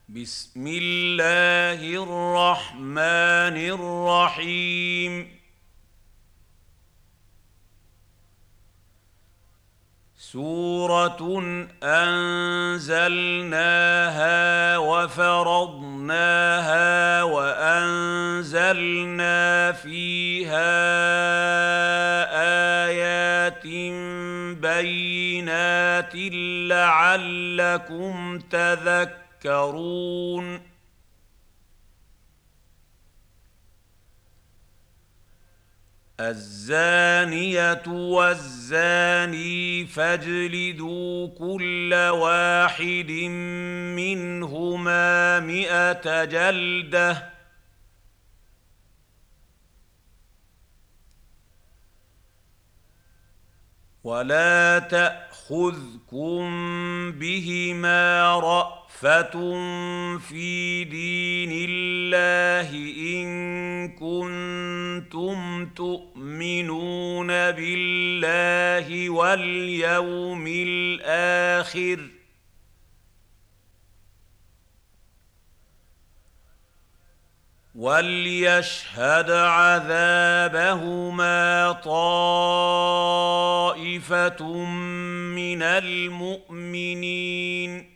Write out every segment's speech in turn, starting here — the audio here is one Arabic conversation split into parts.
بسم الله الرحمن الرحيم. سورة أنزلناها وفرضناها وأنزلنا فيها آيات بينات لعلكم تذكرون. الزانية والزاني فاجلدوا كل واحد منهما 100 جلدة، ولا تأخذكم بهما رأفة في دين الله إن كنتم تؤمنون بالله واليوم الآخر، وليشهد عذابهما طائفة من المؤمنين.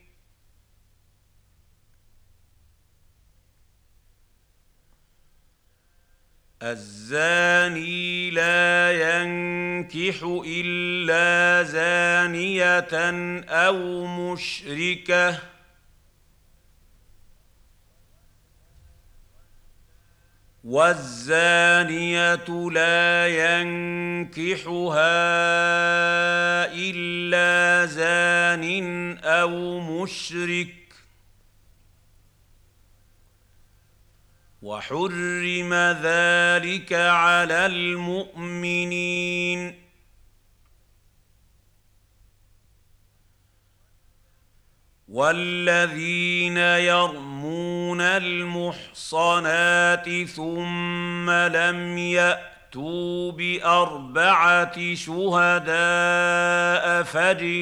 الزاني لا ينكح إلا زانية أو مشركة، والزانية لا ينكحها إلا زان أو مشرك، وحرم ذلك على المؤمنين. والذين يرمون المحصنات ثم لم يأتوا بأربعة شهداء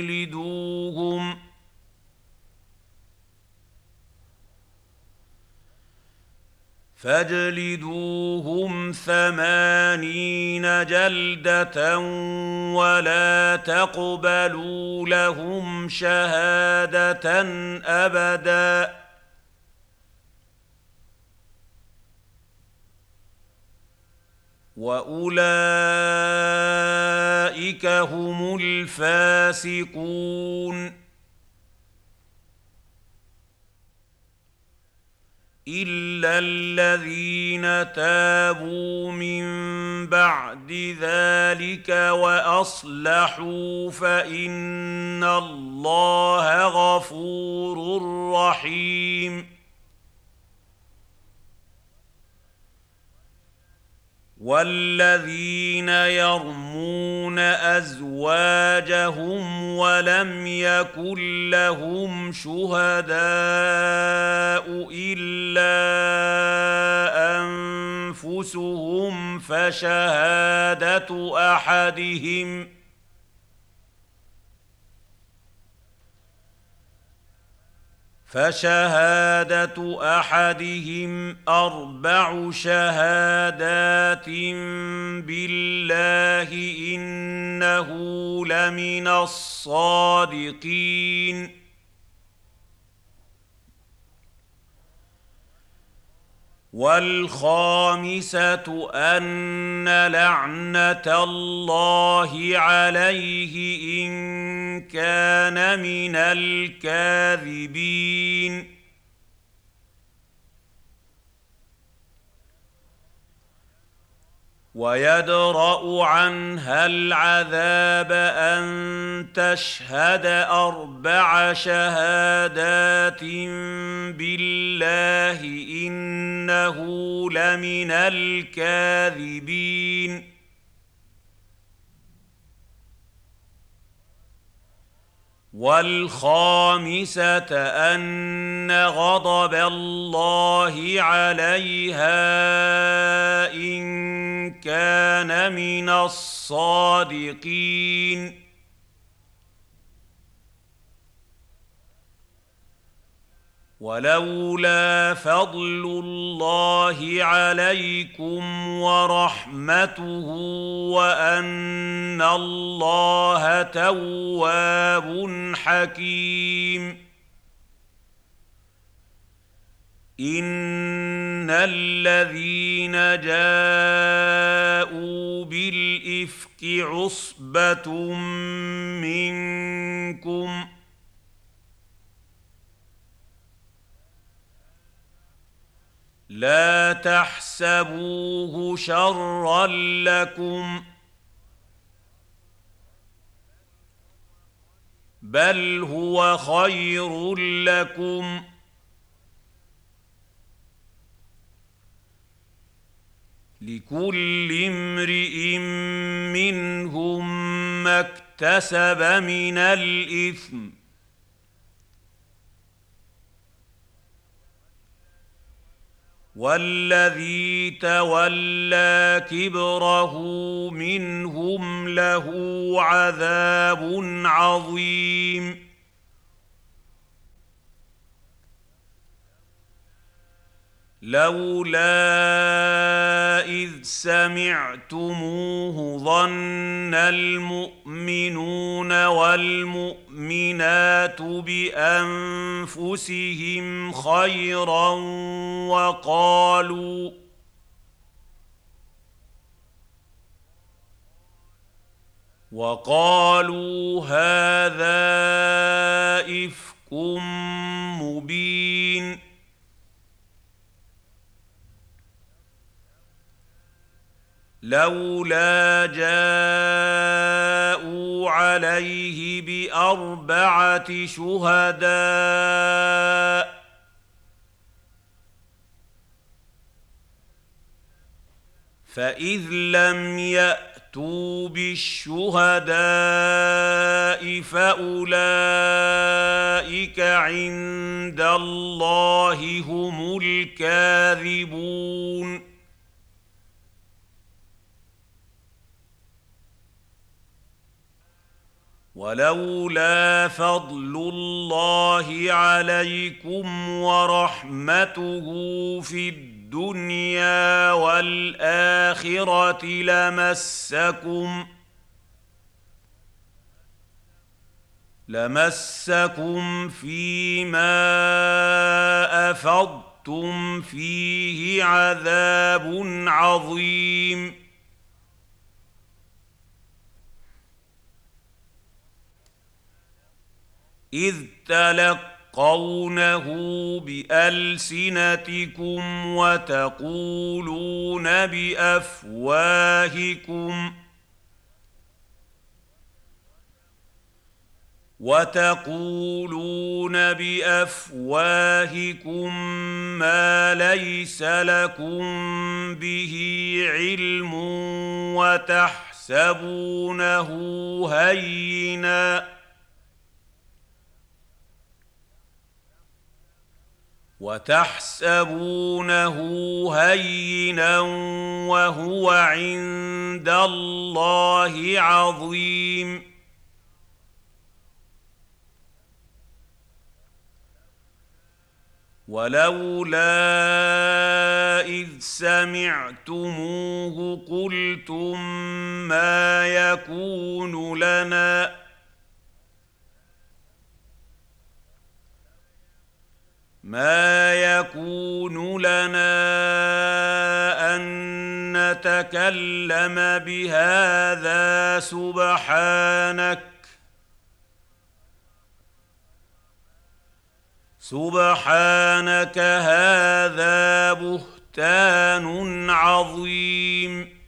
فاجلدوهم 80 جلدة، ولا تقبلوا لهم شهادة أبدا، وأولئك هم الفاسقون. إلا الذين تابوا من بعد ذلك وأصلحوا فإن الله غفور رحيم. والذين يرمون أزواجهم ولم يكن لهم شهداء إلا أنفسهم فشهادة أحدهم 4 شهادات بالله إنه لمن الصادقين. والخامسة أن لعنة الله عليه إن كان من الكاذبين. ويدرأ عنها العذاب أن تشهد 4 شهادات بالله إنه لمن الكاذبين. والخامسة أن غضب الله عليها إن كان من الصادقين. ولولا فضل الله عليكم ورحمته وان الله تواب حكيم. ان الذين جاءوا بالافك عصبه منكم لا تحسبوه شرا لكم بل هو خير لكم لكل امرئ منهم ما اكتسب من الاثم والذي تولى كبره منهم له عذاب عظيم. لولا إذ سمعتموه ظن المؤمنون والمؤمنات بأنفسهم خيرا وقالوا هذا إفك مبين. لولا جاءوا عليه بأربعة شهداء فإذ لم يأتوا بالشهداء فأولئك عند الله هم الكاذبون. ولولا فضل الله عليكم ورحمته في الدنيا والآخرة لمسكم فيما أفضتم فيه عذاب عظيم. إذ تلقونه بألسنتكم وتقولون بأفواهكم ما ليس لكم به علم وتحسبونه هينا وهو عند الله عظيم. ولولا إذ سمعتموه قلتم ما يكون لنا أن نتكلم بهذا سبحانك هذا بهتان عظيم.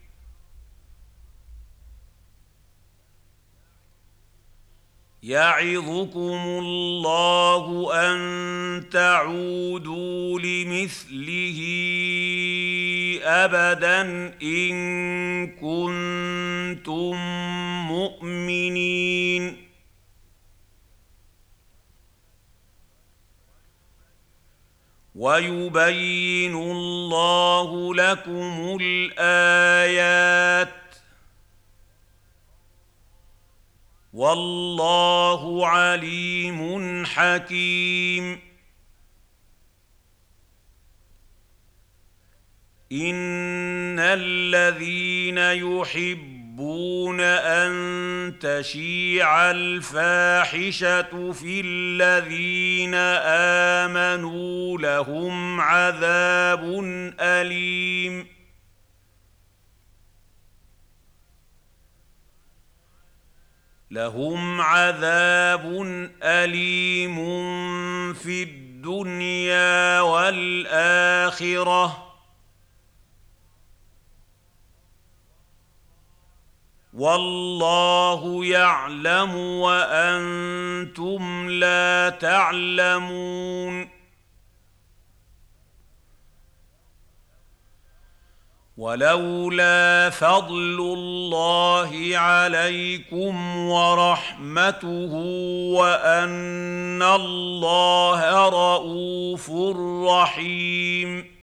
يعظكم الله أن تعودوا لمثله أبدا إن كنتم مؤمنين. ويبين الله لكم الآيات والله عليم حكيم. إن الذين يحبون أن تشيع الفاحشة في الذين آمنوا لهم عذاب أليم في الدنيا والآخرة والله يعلم وأنتم لا تعلمون ولولا فضل الله عليكم ورحمته وأن الله رءوف رحيم